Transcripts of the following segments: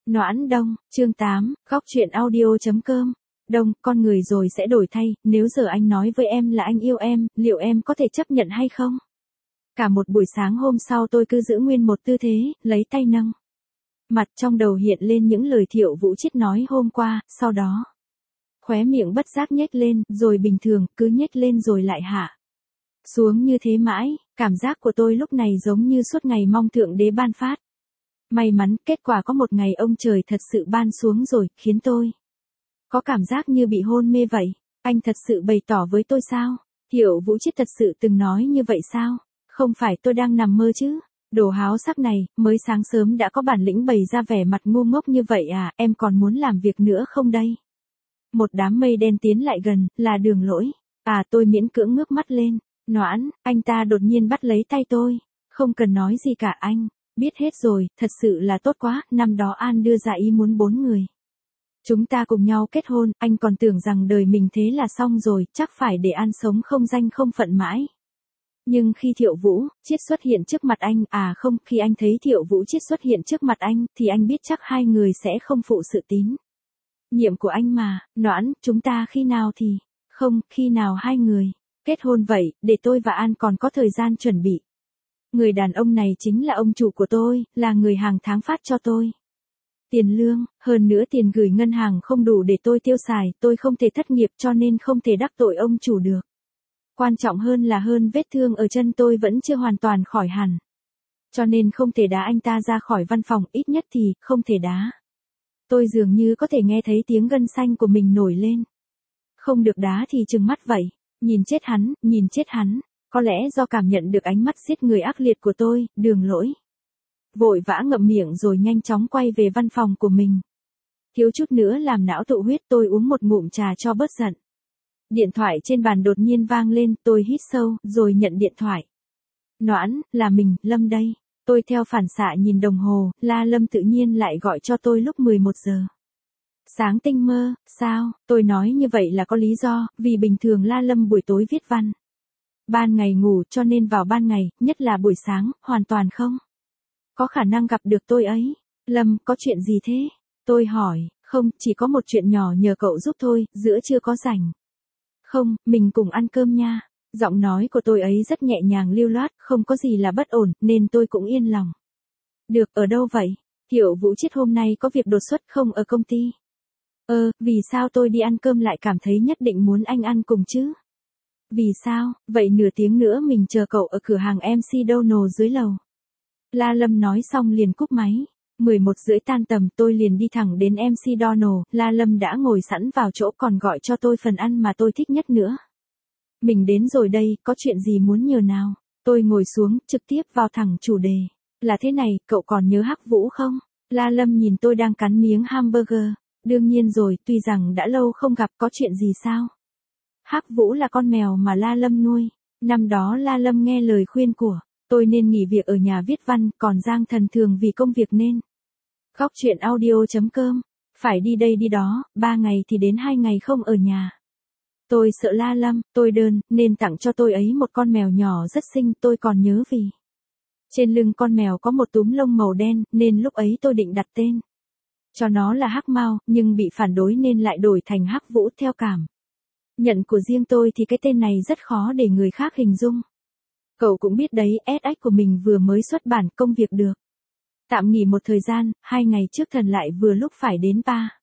Noãn Đông, chương 8, góc truyện audio.com. Đông, con người rồi sẽ đổi thay, nếu giờ anh nói với em là anh yêu em, liệu em có thể chấp nhận hay không? Cả một buổi sáng hôm sau tôi cứ giữ nguyên một tư thế, lấy tay nâng mặt, trong đầu hiện lên những lời Thiệu Vũ Chiết nói hôm qua, sau đó khóe miệng bất giác nhếch lên, rồi bình thường, cứ nhếch lên rồi lại hạ xuống như thế mãi. Cảm giác của tôi lúc này giống như suốt ngày mong Thượng Đế ban phát. May mắn, kết quả có một ngày ông trời thật sự ban xuống rồi, khiến tôi có cảm giác như bị hôn mê vậy. Anh thật sự bày tỏ với tôi sao? Thiệu Vũ Chiết thật sự từng nói như vậy sao? Không phải tôi đang nằm mơ chứ? Đồ háo sắc này, mới sáng sớm đã có bản lĩnh bày ra vẻ mặt ngu ngốc như vậy à, em còn muốn làm việc nữa không đây? Một đám mây đen tiến lại gần, là Đường Lỗi. À, tôi miễn cưỡng ngước mắt lên. Noãn, anh ta đột nhiên bắt lấy tay tôi. Không cần nói gì cả anh. Biết hết rồi, thật sự là tốt quá, năm đó An đưa ra ý muốn 4 người. Chúng ta cùng nhau kết hôn, anh còn tưởng rằng đời mình thế là xong rồi, chắc phải để An sống không danh không phận mãi. Nhưng khi Thiệu Vũ Chiết xuất hiện trước mặt anh, khi anh thấy Thiệu Vũ Chiết xuất hiện trước mặt anh, thì anh biết chắc hai người sẽ không phụ sự tín nhiệm của anh mà. Noãn, chúng ta khi nào thì, không, khi nào hai người kết hôn vậy, để tôi và An còn có thời gian chuẩn bị. Người đàn ông này chính là ông chủ của tôi, là người hàng tháng phát cho tôi tiền lương, hơn nữa tiền gửi ngân hàng không đủ để tôi tiêu xài, tôi không thể thất nghiệp cho nên không thể đắc tội ông chủ được. Quan trọng hơn là vết thương ở chân tôi vẫn chưa hoàn toàn khỏi hẳn. Cho nên không thể đá anh ta ra khỏi văn phòng, ít nhất thì không thể đá. Tôi dường như có thể nghe thấy tiếng gân xanh của mình nổi lên. Không được đá thì trừng mắt vậy. Nhìn chết hắn. Có lẽ do cảm nhận được ánh mắt giết người ác liệt của tôi, Đường Lỗi vội vã ngậm miệng rồi nhanh chóng quay về văn phòng của mình. Thiếu chút nữa làm não tụ huyết, tôi uống một ngụm trà cho bớt giận. Điện thoại trên bàn đột nhiên vang lên, tôi hít sâu, rồi nhận điện thoại. Noãn, là mình, Lâm đây. Tôi theo phản xạ nhìn đồng hồ, La Lâm tự nhiên lại gọi cho tôi lúc 11 giờ. Sáng tinh mơ, sao? Tôi nói như vậy là có lý do, vì bình thường La Lâm buổi tối viết văn. Ban ngày ngủ cho nên vào ban ngày, nhất là buổi sáng, hoàn toàn không có khả năng gặp được tôi ấy. Lâm, có chuyện gì thế? Tôi hỏi, không, chỉ có một chuyện nhỏ nhờ cậu giúp thôi, giữa trưa có rảnh. Không, mình cùng ăn cơm nha. Giọng nói của tôi ấy rất nhẹ nhàng lưu loát, không có gì là bất ổn, nên tôi cũng yên lòng. Được, ở đâu vậy? Thiệu Vũ Chiết hôm nay có việc đột xuất không ở công ty? Vì sao tôi đi ăn cơm lại cảm thấy nhất định muốn anh ăn cùng chứ? Vì sao? Vậy nửa tiếng nữa mình chờ cậu ở cửa hàng MC Donald dưới lầu. La Lâm nói xong liền cúp máy. 11:30 tan tầm, tôi liền đi thẳng đến MC Donald. La Lâm đã ngồi sẵn vào chỗ, còn gọi cho tôi phần ăn mà tôi thích nhất nữa. Mình đến rồi đây, có chuyện gì muốn nhờ nào? Tôi ngồi xuống, trực tiếp vào thẳng chủ đề. Là thế này, cậu còn nhớ Hắc Vũ không? La Lâm nhìn tôi đang cắn miếng hamburger. Đương nhiên rồi, tuy rằng đã lâu không gặp, có chuyện gì sao? Hắc Vũ là con mèo mà La Lâm nuôi. Năm đó La Lâm nghe lời khuyên của tôi nên nghỉ việc ở nhà viết văn, còn Giang Thần thường vì công việc nên góc truyện audio.com phải đi đây đi đó, 3 ngày thì đến 2 ngày không ở nhà. Tôi sợ La Lâm, tôi đơn, nên tặng cho tôi ấy một con mèo nhỏ rất xinh, tôi còn nhớ vì trên lưng con mèo có một túm lông màu đen, nên lúc ấy tôi định đặt tên cho nó là Hắc Mao, nhưng bị phản đối nên lại đổi thành Hắc Vũ. Theo cảm nhận của riêng tôi thì cái tên này rất khó để người khác hình dung. Cậu cũng biết đấy, SX của mình vừa mới xuất bản, công việc được tạm nghỉ một thời gian, 2 ngày trước Thần lại vừa lúc phải đến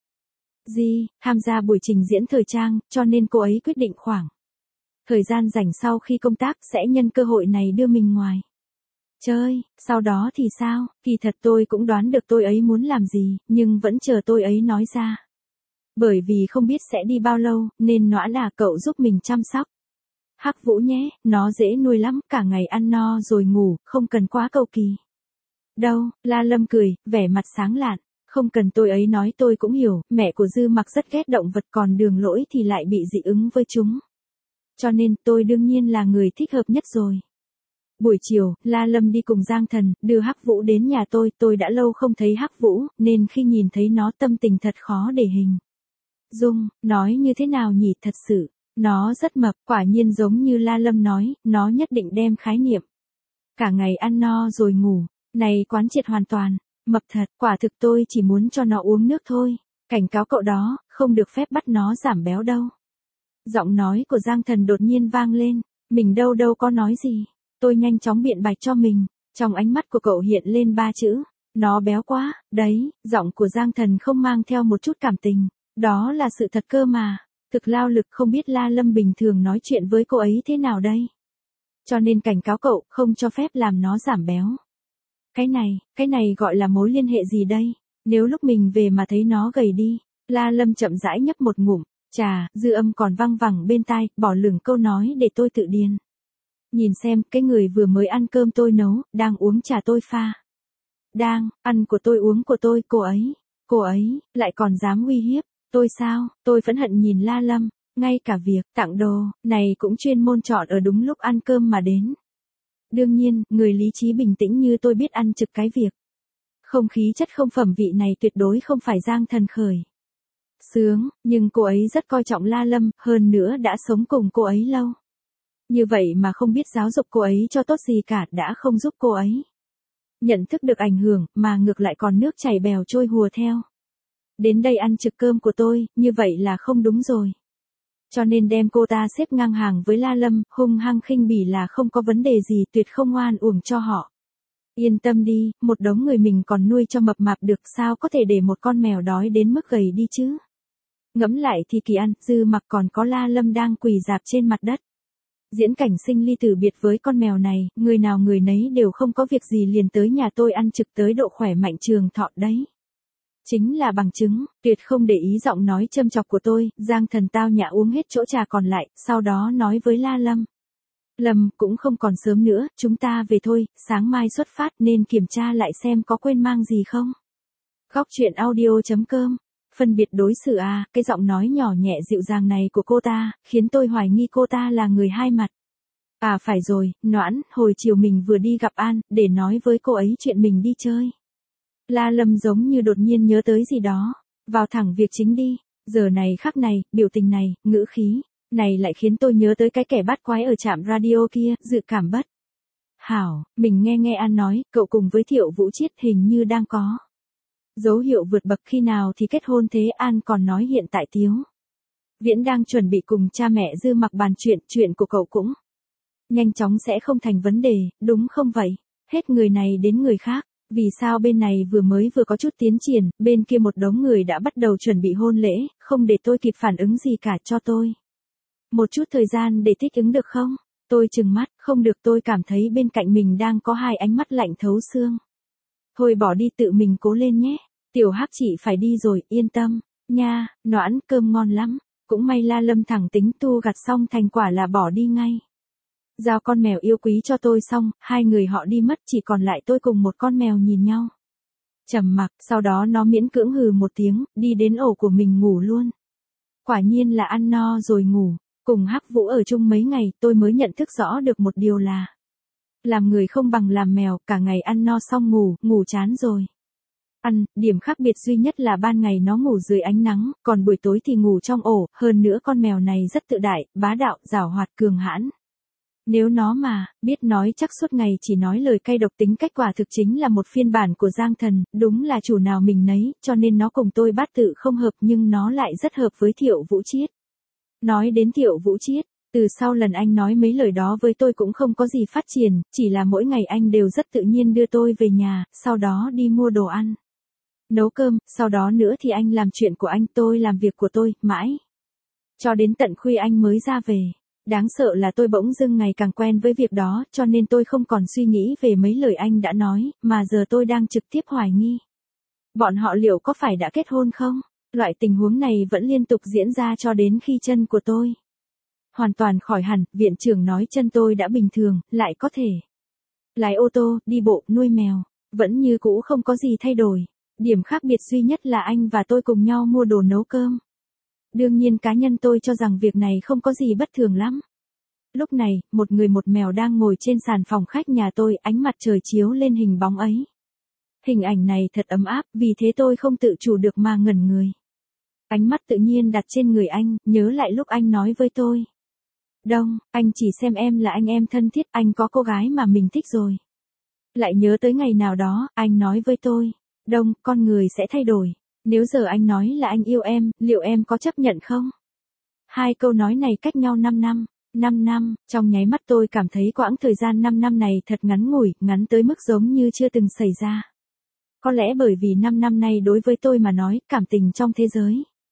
tham gia buổi trình diễn thời trang, cho nên cô ấy quyết định khoảng thời gian rảnh sau khi công tác sẽ nhân cơ hội này đưa mình ngoài chơi. Sau đó thì sao? Kỳ thật tôi cũng đoán được tôi ấy muốn làm gì, nhưng vẫn chờ tôi ấy nói ra. Bởi vì không biết sẽ đi bao lâu, nên Noãn cậu giúp mình chăm sóc Hắc Vũ nhé, nó dễ nuôi lắm, cả ngày ăn no rồi ngủ, không cần quá cầu kỳ. Đâu, La Lâm cười, vẻ mặt sáng lạn. Không cần, tôi ấy nói tôi cũng hiểu, mẹ của Dư Mặc rất ghét động vật, còn Đường Lỗi thì lại bị dị ứng với chúng. Cho nên tôi đương nhiên là người thích hợp nhất rồi. Buổi chiều, La Lâm đi cùng Giang Thần, đưa Hắc Vũ đến nhà tôi đã lâu không thấy Hắc Vũ, nên khi nhìn thấy nó tâm tình thật khó để hình dung, nói như thế nào nhỉ, thật sự. Nó rất mập, quả nhiên giống như La Lâm nói, nó nhất định đem khái niệm cả ngày ăn no rồi ngủ này quán triệt hoàn toàn. Mập thật, quả thực tôi chỉ muốn cho nó uống nước thôi. Cảnh cáo cậu đó, không được phép bắt nó giảm béo đâu. Giọng nói của Giang Thần đột nhiên vang lên, mình đâu có nói gì. Tôi nhanh chóng biện bạch cho mình, trong ánh mắt của cậu hiện lên 3 chữ, nó béo quá, đấy, giọng của Giang Thần không mang theo một chút cảm tình, đó là sự thật cơ mà. Thực lao lực không biết La Lâm bình thường nói chuyện với cô ấy thế nào đây. Cho nên cảnh cáo cậu, không cho phép làm nó giảm béo. Cái này gọi là mối liên hệ gì đây? Nếu lúc mình về mà thấy nó gầy đi. La Lâm chậm rãi nhấp một ngụm, trà, dư âm còn văng vẳng bên tai, bỏ lửng câu nói để tôi tự điền. Nhìn xem, cái người vừa mới ăn cơm tôi nấu, đang uống trà tôi pha. Đang, ăn của tôi uống của tôi, cô ấy, lại còn dám uy hiếp, tôi sao, tôi phẫn hận nhìn La Lâm, ngay cả việc tặng đồ, này cũng chuyên môn chọn ở đúng lúc ăn cơm mà đến. Đương nhiên, người lý trí bình tĩnh như tôi biết ăn trực cái việc. Không khí chất không phẩm vị này tuyệt đối không phải Giang Thần khởi. Sướng, nhưng cô ấy rất coi trọng La Lâm, hơn nữa đã sống cùng cô ấy lâu. Như vậy mà không biết giáo dục cô ấy cho tốt gì cả, đã không giúp cô ấy nhận thức được ảnh hưởng, mà ngược lại còn nước chảy bèo trôi hùa theo. Đến đây ăn trực cơm của tôi, như vậy là không đúng rồi. Cho nên đem cô ta xếp ngang hàng với La Lâm, hung hăng khinh bỉ là không có vấn đề gì, tuyệt không oan uổng cho họ. Yên tâm đi, một đống người mình còn nuôi cho mập mạp được, sao có thể để một con mèo đói đến mức gầy đi chứ. Ngẫm lại thì kỳ ăn, Dư Mặc còn có La Lâm đang quỳ rạp trên mặt đất. Diễn cảnh sinh ly tử biệt với con mèo này, người nào người nấy đều không có việc gì liền tới nhà tôi ăn trực tới độ khỏe mạnh trường thọ đấy. Chính là bằng chứng, tuyệt không để ý giọng nói châm chọc của tôi, Giang Thần tao nhã uống hết chỗ trà còn lại, sau đó nói với La Lâm. Lâm, cũng không còn sớm nữa, chúng ta về thôi, sáng mai xuất phát nên kiểm tra lại xem có quên mang gì không. Góc truyện audio.com. Phân biệt đối xử à, cái giọng nói nhỏ nhẹ dịu dàng này của cô ta, khiến tôi hoài nghi cô ta là người hai mặt. À phải rồi, Noãn, hồi chiều mình vừa đi gặp An, để nói với cô ấy chuyện mình đi chơi. La Lâm giống như đột nhiên nhớ tới gì đó. Vào thẳng việc chính đi, giờ này khắc này, biểu tình này, ngữ khí, này lại khiến tôi nhớ tới cái kẻ bắt quái ở trạm radio kia, dự cảm bất. Hảo, mình nghe An nói, cậu cùng với Thiệu Vũ Chiết hình như đang có dấu hiệu vượt bậc, khi nào thì kết hôn thế? An còn nói hiện tại Tiếu Viễn đang chuẩn bị cùng cha mẹ Dư Mặc bàn chuyện của cậu cũng nhanh chóng sẽ không thành vấn đề, đúng không vậy? Hết người này đến người khác, vì sao bên này vừa có chút tiến triển, bên kia một đống người đã bắt đầu chuẩn bị hôn lễ, không để tôi kịp phản ứng gì cả, cho tôi một chút thời gian để thích ứng được không? Tôi trừng mắt, không được, tôi cảm thấy bên cạnh mình đang có hai ánh mắt lạnh thấu xương. Thôi bỏ đi, tự mình cố lên nhé. Tiểu Hắc chị phải đi rồi, yên tâm. Nha, Noãn, cơm ngon lắm. Cũng may La Lâm thẳng tính tu gặt xong thành quả là bỏ đi ngay. Giao con mèo yêu quý cho tôi xong, hai người họ đi mất, chỉ còn lại tôi cùng một con mèo nhìn nhau. Trầm mặc, sau đó nó miễn cưỡng hừ một tiếng, đi đến ổ của mình ngủ luôn. Quả nhiên là ăn no rồi ngủ. Cùng Hắc Vũ ở chung mấy ngày, tôi mới nhận thức rõ được một điều là làm người không bằng làm mèo, cả ngày ăn no xong ngủ chán rồi. Điểm khác biệt duy nhất là ban ngày nó ngủ dưới ánh nắng, còn buổi tối thì ngủ trong ổ, hơn nữa con mèo này rất tự đại, bá đạo, giảo hoạt, cường hãn. Nếu nó mà biết nói chắc suốt ngày chỉ nói lời cay độc, tính cách quả thực chính là một phiên bản của Giang Thần, đúng là chủ nào mình nấy, cho nên nó cùng tôi bát tự không hợp, nhưng nó lại rất hợp với Thiệu Vũ Chiết. Nói đến Thiệu Vũ Chiết, từ sau lần anh nói mấy lời đó với tôi cũng không có gì phát triển, chỉ là mỗi ngày anh đều rất tự nhiên đưa tôi về nhà, sau đó đi mua đồ ăn, nấu cơm, sau đó nữa thì anh làm chuyện của anh, tôi làm việc của tôi, mãi cho đến tận khuya anh mới ra về. Đáng sợ là tôi bỗng dưng ngày càng quen với việc đó, cho nên tôi không còn suy nghĩ về mấy lời anh đã nói, mà giờ tôi đang trực tiếp hoài nghi. Bọn họ liệu có phải đã kết hôn không? Loại tình huống này vẫn liên tục diễn ra cho đến khi chân của tôi hoàn toàn khỏi hẳn, viện trưởng nói chân tôi đã bình thường, lại có thể lái ô tô, đi bộ, nuôi mèo, vẫn như cũ không có gì thay đổi. Điểm khác biệt duy nhất là anh và tôi cùng nhau mua đồ nấu cơm. Đương nhiên cá nhân tôi cho rằng việc này không có gì bất thường lắm. Lúc này, một người một mèo đang ngồi trên sàn phòng khách nhà tôi, ánh mặt trời chiếu lên hình bóng ấy. Hình ảnh này thật ấm áp, vì thế tôi không tự chủ được mà ngẩn người. Ánh mắt tự nhiên đặt trên người anh, nhớ lại lúc anh nói với tôi. Đông, anh chỉ xem em là anh em thân thiết, anh có cô gái mà mình thích rồi. Lại nhớ tới ngày nào đó, anh nói với tôi, Đông, con người sẽ thay đổi. Nếu giờ anh nói là anh yêu em, liệu em có chấp nhận không? Hai câu nói này cách nhau 5 năm. 5 năm, trong nháy mắt tôi cảm thấy quãng thời gian 5 năm này thật ngắn ngủi, ngắn tới mức giống như chưa từng xảy ra. Có lẽ bởi vì 5 năm nay đối với tôi mà nói, cảm tình trong thế giới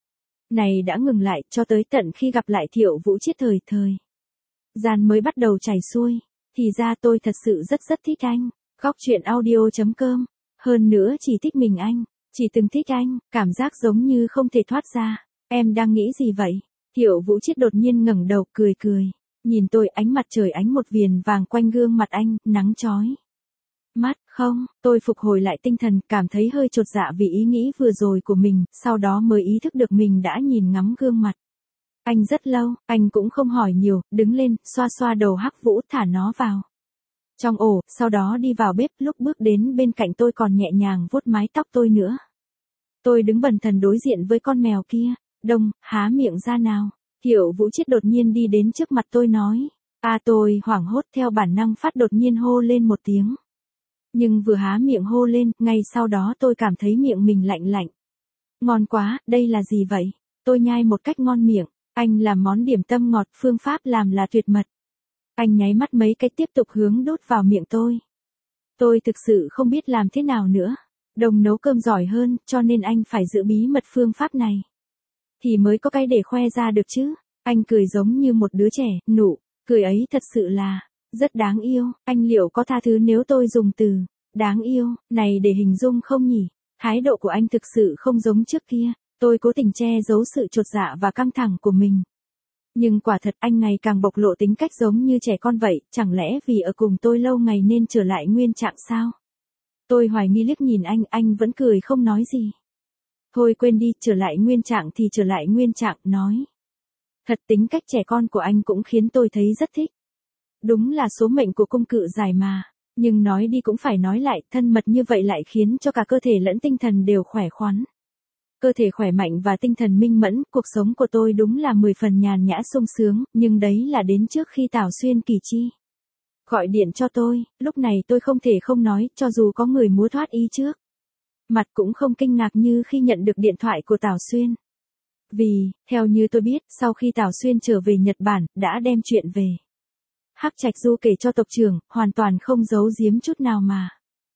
này đã ngừng lại cho tới tận khi gặp lại Thiệu Vũ Chiết thời gian mới bắt đầu chảy xuôi. Thì ra tôi thật sự rất thích anh. Góc truyện audio.com. Hơn nữa chỉ thích mình anh. Chỉ từng thích anh, cảm giác giống như không thể thoát ra. Em đang nghĩ gì vậy? Thiệu Vũ Chiết đột nhiên ngẩng đầu cười. Nhìn tôi, ánh mặt trời ánh một viền vàng quanh gương mặt anh, nắng chói mắt. Không, tôi phục hồi lại tinh thần, cảm thấy hơi chột dạ vì ý nghĩ vừa rồi của mình, sau đó mới ý thức được mình đã nhìn ngắm gương mặt anh rất lâu. Anh cũng không hỏi nhiều, đứng lên, xoa đầu Hắc Vũ, thả nó vào trong ổ, sau đó đi vào bếp. Lúc bước đến bên cạnh tôi còn nhẹ nhàng vuốt mái tóc tôi nữa. Tôi đứng bần thần đối diện với con mèo kia. Đông, há miệng ra nào. Thiệu Vũ Chiết đột nhiên đi đến trước mặt tôi nói. Tôi hoảng hốt theo bản năng phát đột nhiên hô lên một tiếng. Nhưng vừa há miệng hô lên, ngay sau đó tôi cảm thấy miệng mình lạnh. Ngon quá, đây là gì vậy? Tôi nhai một cách ngon miệng. Anh làm món điểm tâm ngọt, phương pháp làm là tuyệt mật. Anh nháy mắt mấy cái tiếp tục hướng đút vào miệng tôi. Tôi thực sự không biết làm thế nào nữa. Đồng nấu cơm giỏi hơn, cho nên anh phải giữ bí mật phương pháp này. Thì mới có cái để khoe ra được chứ. Anh cười giống như một đứa trẻ, nụ cười ấy thật sự là rất đáng yêu. Anh liệu có tha thứ nếu tôi dùng từ đáng yêu này để hình dung không nhỉ? Thái độ của anh thực sự không giống trước kia. Tôi cố tình che giấu sự chột dạ và căng thẳng của mình. Nhưng quả thật anh ngày càng bộc lộ tính cách giống như trẻ con vậy, chẳng lẽ vì ở cùng tôi lâu ngày nên trở lại nguyên trạng sao? Tôi hoài nghi liếc nhìn anh vẫn cười không nói gì. Thôi quên đi, trở lại nguyên trạng thì trở lại nguyên trạng, nói. Thật tính cách trẻ con của anh cũng khiến tôi thấy rất thích. Đúng là số mệnh của cung cự giải mà. Nhưng nói đi cũng phải nói lại, thân mật như vậy lại khiến cho cả cơ thể lẫn tinh thần đều khỏe khoắn. Cơ thể khỏe mạnh và tinh thần minh mẫn, cuộc sống của tôi đúng là 10 phần nhàn nhã sung sướng, nhưng đấy là đến trước khi Tào Xuyên Kỳ Chi gọi điện cho tôi. Lúc này tôi không thể không nói, cho dù có người múa thoát y trước mặt cũng không kinh ngạc như khi nhận được điện thoại của Tào Xuyên. Vì, theo như tôi biết, sau khi Tào Xuyên trở về Nhật Bản, đã đem chuyện về Hắc Trạch Du kể cho tộc trưởng, hoàn toàn không giấu giếm chút nào mà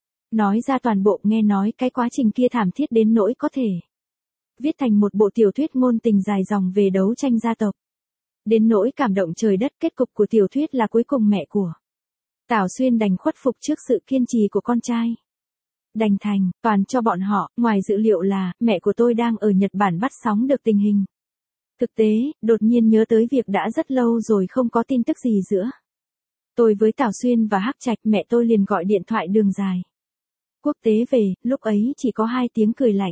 nói ra toàn bộ. Nghe nói cái quá trình kia thảm thiết đến nỗi có thể viết thành một bộ tiểu thuyết ngôn tình dài dòng về đấu tranh gia tộc. Đến nỗi cảm động trời đất, kết cục của tiểu thuyết là cuối cùng mẹ của Tào Xuyên đành khuất phục trước sự kiên trì của con trai. Đành thành toàn cho bọn họ. Ngoài dự liệu là mẹ của tôi đang ở Nhật Bản bắt sóng được tình hình thực tế, đột nhiên nhớ tới việc đã rất lâu rồi không có tin tức gì giữa tôi với Tào Xuyên và Hắc Trạch. Mẹ tôi liền gọi điện thoại đường dài quốc tế về, lúc ấy chỉ có 2 tiếng cười lạnh.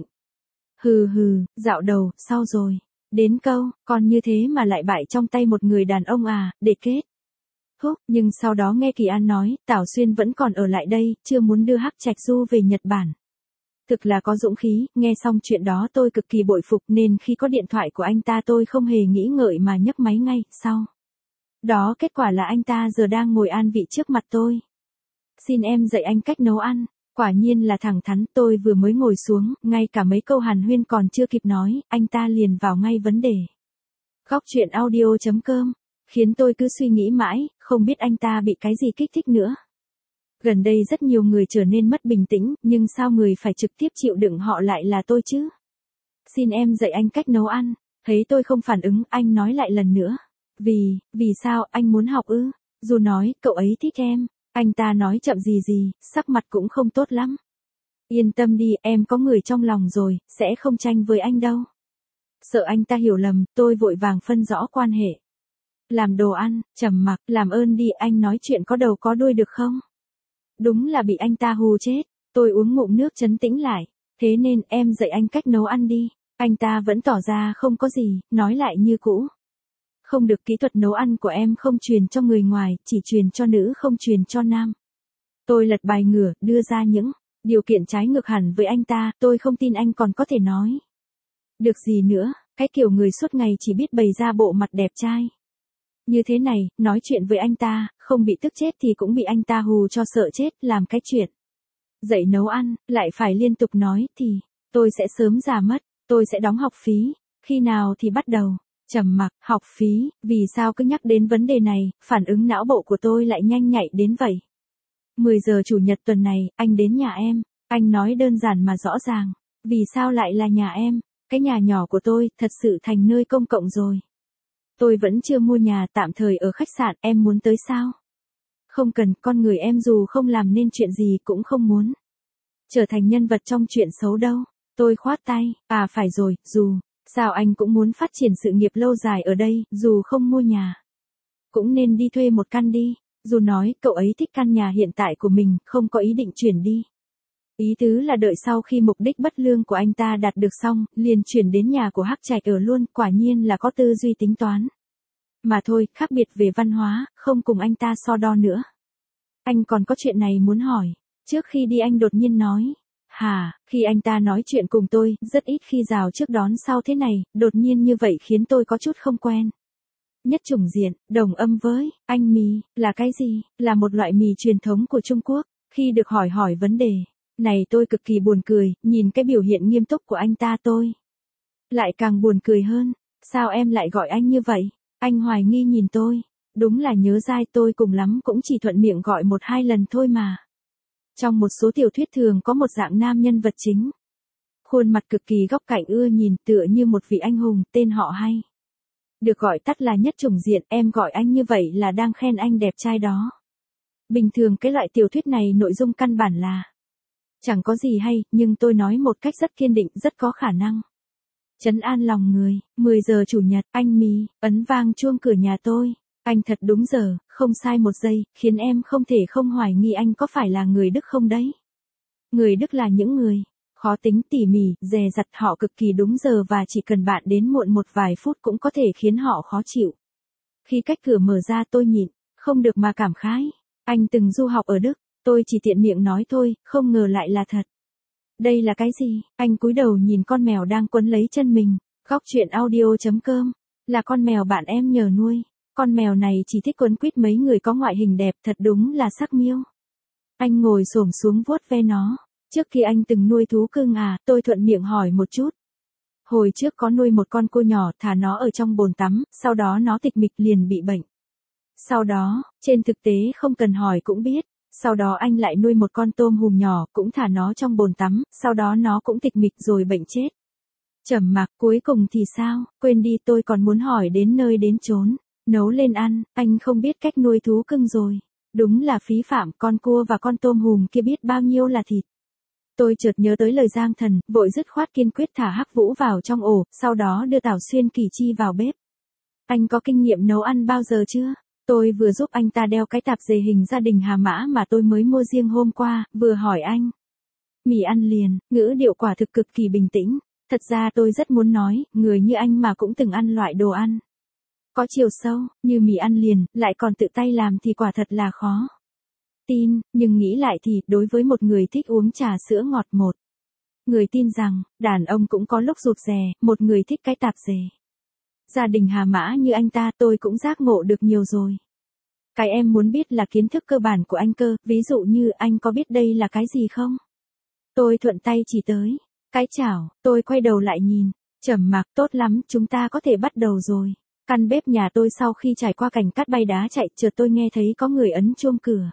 Hừ, dạo đầu, sau rồi. Đến câu, còn như thế mà lại bại trong tay một người đàn ông à, để kết thúc. Nhưng sau đó nghe Kỳ An nói, Tào Xuyên vẫn còn ở lại đây, chưa muốn đưa Hắc Trạch Du về Nhật Bản. Thực là có dũng khí. Nghe xong chuyện đó tôi cực kỳ bội phục, nên khi có điện thoại của anh ta tôi không hề nghĩ ngợi mà nhấc máy ngay. Sau đó kết quả là anh ta giờ đang ngồi an vị trước mặt tôi. Xin em dạy anh cách nấu ăn. Quả nhiên là thẳng thắn. Tôi vừa mới ngồi xuống, ngay cả mấy câu hàn huyên còn chưa kịp nói, anh ta liền vào ngay vấn đề. Góc truyện audio.com. Khiến tôi cứ suy nghĩ mãi, không biết anh ta bị cái gì kích thích nữa. Gần đây rất nhiều người trở nên mất bình tĩnh, nhưng sao người phải trực tiếp chịu đựng họ lại là tôi chứ? Xin em dạy anh cách nấu ăn. Thấy tôi không phản ứng, anh nói lại lần nữa. Vì sao anh muốn học ư? Dù nói, cậu ấy thích em. Anh ta nói chậm gì, sắc mặt cũng không tốt lắm. Yên tâm đi, em có người trong lòng rồi, sẽ không tranh với anh đâu. Sợ anh ta hiểu lầm, tôi vội vàng phân rõ quan hệ. Làm đồ ăn, trầm mặc, làm ơn đi, anh nói chuyện có đầu có đuôi được không? Đúng là bị anh ta hù chết. Tôi uống ngụm nước trấn tĩnh lại. Thế nên em dạy anh cách nấu ăn đi. Anh ta vẫn tỏ ra không có gì, nói lại như cũ. Không được, kỹ thuật nấu ăn của em không truyền cho người ngoài, chỉ truyền cho nữ không truyền cho nam. Tôi lật bài ngửa, đưa ra những điều kiện trái ngược hẳn với anh ta. Tôi không tin anh còn có thể nói được gì nữa. Cái kiểu người suốt ngày chỉ biết bày ra bộ mặt đẹp trai như thế này, nói chuyện với anh ta, không bị tức chết thì cũng bị anh ta hù cho sợ chết, làm cái chuyện dạy nấu ăn, lại phải liên tục nói thì, tôi sẽ sớm già mất, tôi sẽ đóng học phí, khi nào thì bắt đầu. Trầm mặc, học phí, vì sao cứ nhắc đến vấn đề này, phản ứng não bộ của tôi lại nhanh nhạy đến vậy. 10 giờ chủ nhật tuần này, anh đến nhà em, anh nói đơn giản mà rõ ràng, vì sao lại là nhà em, cái nhà nhỏ của tôi, thật sự thành nơi công cộng rồi. Tôi vẫn chưa mua nhà, tạm thời ở khách sạn, em muốn tới sao? Không cần, con người em dù không làm nên chuyện gì cũng không muốn trở thành nhân vật trong chuyện xấu đâu. Tôi khoát tay, phải rồi, sao anh cũng muốn phát triển sự nghiệp lâu dài ở đây, dù không mua nhà. Cũng nên đi thuê một căn đi. Dù nói, cậu ấy thích căn nhà hiện tại của mình, không có ý định chuyển đi. Ý tứ là đợi sau khi mục đích bất lương của anh ta đạt được xong, liền chuyển đến nhà của Hắc Trạch ở luôn, quả nhiên là có tư duy tính toán. Mà thôi, khác biệt về văn hóa, không cùng anh ta so đo nữa. Anh còn có chuyện này muốn hỏi. Trước khi đi anh đột nhiên nói. Khi anh ta nói chuyện cùng tôi, rất ít khi rào trước đón sau thế này, đột nhiên như vậy khiến tôi có chút không quen. Nhất chủng diện, đồng âm với, anh mì, là cái gì? Là một loại mì truyền thống của Trung Quốc. Khi được hỏi vấn đề này tôi cực kỳ buồn cười, nhìn cái biểu hiện nghiêm túc của anh ta tôi lại càng buồn cười hơn. Sao em lại gọi anh như vậy? Anh hoài nghi nhìn tôi. Đúng là nhớ dai, tôi cùng lắm cũng chỉ thuận miệng gọi 1-2 lần thôi mà. Trong một số tiểu thuyết thường có một dạng nam nhân vật chính. Khuôn mặt cực kỳ góc cạnh ưa nhìn, tựa như một vị anh hùng, tên họ hay. Được gọi tắt là Nhất chủng diện, em gọi anh như vậy là đang khen anh đẹp trai đó. Bình thường cái loại tiểu thuyết này nội dung căn bản là chẳng có gì hay, nhưng tôi nói một cách rất kiên định, rất có khả năng trấn an lòng người. 10 giờ chủ nhật, anh mì, ấn vang chuông cửa nhà tôi. Anh thật đúng giờ, không sai một giây, khiến em không thể không hoài nghi anh có phải là người Đức không đấy. Người Đức là những người khó tính, tỉ mỉ, dè dặt, họ cực kỳ đúng giờ và chỉ cần bạn đến muộn một vài phút cũng có thể khiến họ khó chịu. Khi cách cửa mở ra tôi nhịn không được mà cảm khái. Anh từng du học ở Đức, tôi chỉ tiện miệng nói thôi, không ngờ lại là thật. Đây là cái gì? Anh cúi đầu nhìn con mèo đang quấn lấy chân mình. Góc truyện audio.com, là con mèo bạn em nhờ nuôi. Con mèo này chỉ thích quấn quýt mấy người có ngoại hình đẹp, thật đúng là sắc miêu. Anh ngồi xổm xuống vuốt ve nó. Trước khi anh từng nuôi thú cưng tôi thuận miệng hỏi một chút. Hồi trước có nuôi một con cua nhỏ, thả nó ở trong bồn tắm, sau đó nó tịch mịch liền bị bệnh. Sau đó, trên thực tế không cần hỏi cũng biết, sau đó anh lại nuôi một con tôm hùm nhỏ, cũng thả nó trong bồn tắm, sau đó nó cũng tịch mịch rồi bệnh chết. Trầm mặc, cuối cùng thì sao? Quên đi, tôi còn muốn hỏi đến nơi đến chốn. Nấu lên ăn, anh không biết cách nuôi thú cưng rồi. Đúng là phí phạm, con cua và con tôm hùm kia biết bao nhiêu là thịt. Tôi chợt nhớ tới lời Giang Thần, vội dứt khoát kiên quyết thả Hắc Vũ vào trong ổ, sau đó đưa Tảo Xuyên Kỳ Chi vào bếp. Anh có kinh nghiệm nấu ăn bao giờ chưa? Tôi vừa giúp anh ta đeo cái tạp dề hình gia đình Hà Mã mà tôi mới mua riêng hôm qua, vừa hỏi anh. Mì ăn liền, ngữ điệu quả thực cực kỳ bình tĩnh. Thật ra tôi rất muốn nói, người như anh mà cũng từng ăn loại đồ ăn có chiều sâu, như mì ăn liền, lại còn tự tay làm thì quả thật là khó tin, nhưng nghĩ lại thì, đối với một người thích uống trà sữa ngọt một người tin rằng, đàn ông cũng có lúc rụt rè, một người thích cái tạp dề gia đình Hà Mã như anh ta, tôi cũng giác ngộ được nhiều rồi. Cái em muốn biết là kiến thức cơ bản của anh cơ, ví dụ như anh có biết đây là cái gì không? Tôi thuận tay chỉ tới cái chảo, tôi quay đầu lại nhìn, trầm mặc, tốt lắm, chúng ta có thể bắt đầu rồi. Căn bếp nhà tôi sau khi trải qua cảnh cắt bay đá chạy, chợt tôi nghe thấy có người ấn chuông cửa.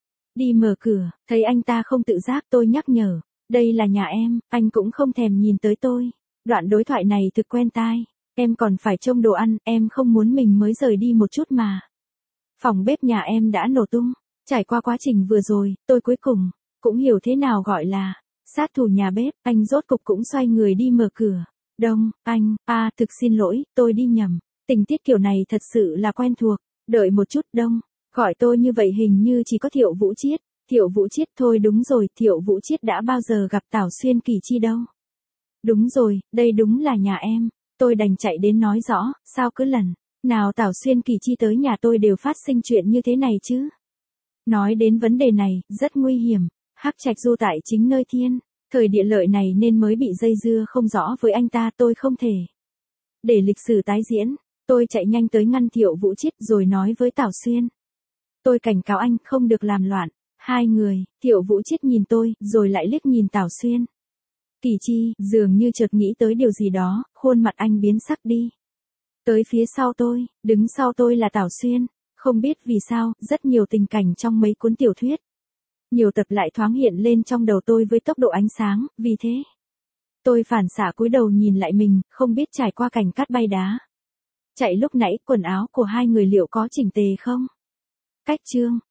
Đi mở cửa, thấy anh ta không tự giác, tôi nhắc nhở, đây là nhà em, anh cũng không thèm nhìn tới tôi. Đoạn đối thoại này thực quen tai, em còn phải trông đồ ăn, em không muốn mình mới rời đi một chút mà. Phòng bếp nhà em đã nổ tung, trải qua quá trình vừa rồi, tôi cuối cùng cũng hiểu thế nào gọi là sát thủ nhà bếp. Anh rốt cục cũng xoay người đi mở cửa. Đông, anh, thực xin lỗi, tôi đi nhầm. Tình tiết kiểu này thật sự là quen thuộc. Đợi một chút, Đông, gọi tôi như vậy hình như chỉ có Thiệu Vũ Chiết. Thiệu Vũ Chiết thôi, đúng rồi, Thiệu Vũ Chiết đã bao giờ gặp Tảo Xuyên Kỳ Chi đâu. Đúng rồi, đây đúng là nhà em. Tôi đành chạy đến nói rõ, sao cứ lần nào Tảo Xuyên Kỳ Chi tới nhà tôi đều phát sinh chuyện như thế này chứ. Nói đến vấn đề này, rất nguy hiểm. Hắc Trạch du tại chính nơi thiên thời địa lợi này nên mới bị dây dưa không rõ với anh ta, tôi không thể để lịch sử tái diễn. Tôi chạy nhanh tới ngăn Thiệu Vũ Chiết rồi nói với Tảo Xuyên. Tôi cảnh cáo anh không được làm loạn. Hai người, Thiệu Vũ Chiết nhìn tôi, rồi lại liếc nhìn Tào Xuyên. Kỳ Chi, dường như chợt nghĩ tới điều gì đó, khuôn mặt anh biến sắc đi. Tới phía sau tôi, đứng sau tôi là Tào Xuyên. Không biết vì sao, rất nhiều tình cảnh trong mấy cuốn tiểu thuyết. Nhiều tập lại thoáng hiện lên trong đầu tôi với tốc độ ánh sáng, vì thế. Tôi phản xạ cúi đầu nhìn lại mình, không biết trải qua cảnh cát bay đá. Chạy lúc nãy, quần áo của hai người liệu có chỉnh tề không? Cách chương.